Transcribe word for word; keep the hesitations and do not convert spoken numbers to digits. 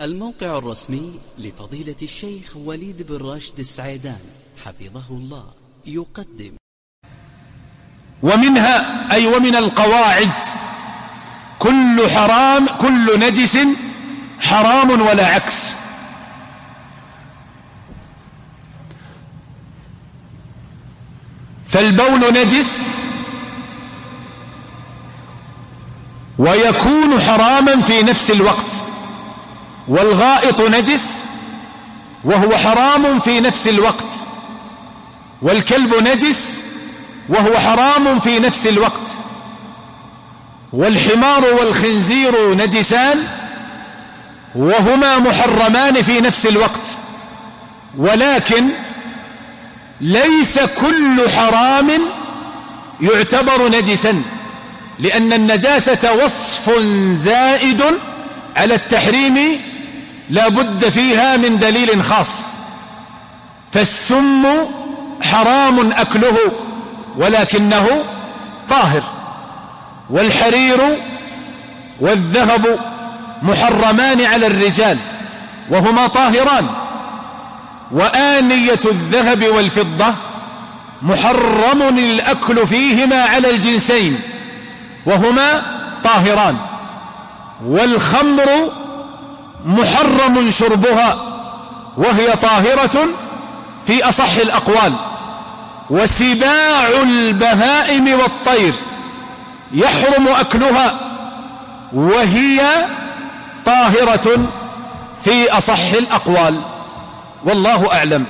الموقع الرسمي لفضيلة الشيخ وليد بن راشد السعيدان حفظه الله يقدم. ومنها أي ومن القواعد كل حرام كل نجس حرام ولا عكس. فالبول نجس ويكون حراما في نفس الوقت، والغائط نجس وهو حرام في نفس الوقت، والكلب نجس وهو حرام في نفس الوقت، والحمار والخنزير نجسان وهما محرمان في نفس الوقت. ولكن ليس كل حرام يعتبر نجسا، لأن النجاسة وصف زائد على التحريم لا بد فيها من دليل خاص. فالسم حرام أكله ولكنه طاهر، والحرير والذهب محرمان على الرجال وهما طاهران، وآنية الذهب والفضة محرم الأكل فيهما على الجنسين وهما طاهران، والخمر محرم شربها وهي طاهرة في أصح الأقوال، وسباع البهائم والطير يحرم أكلها وهي طاهرة في أصح الأقوال، والله أعلم.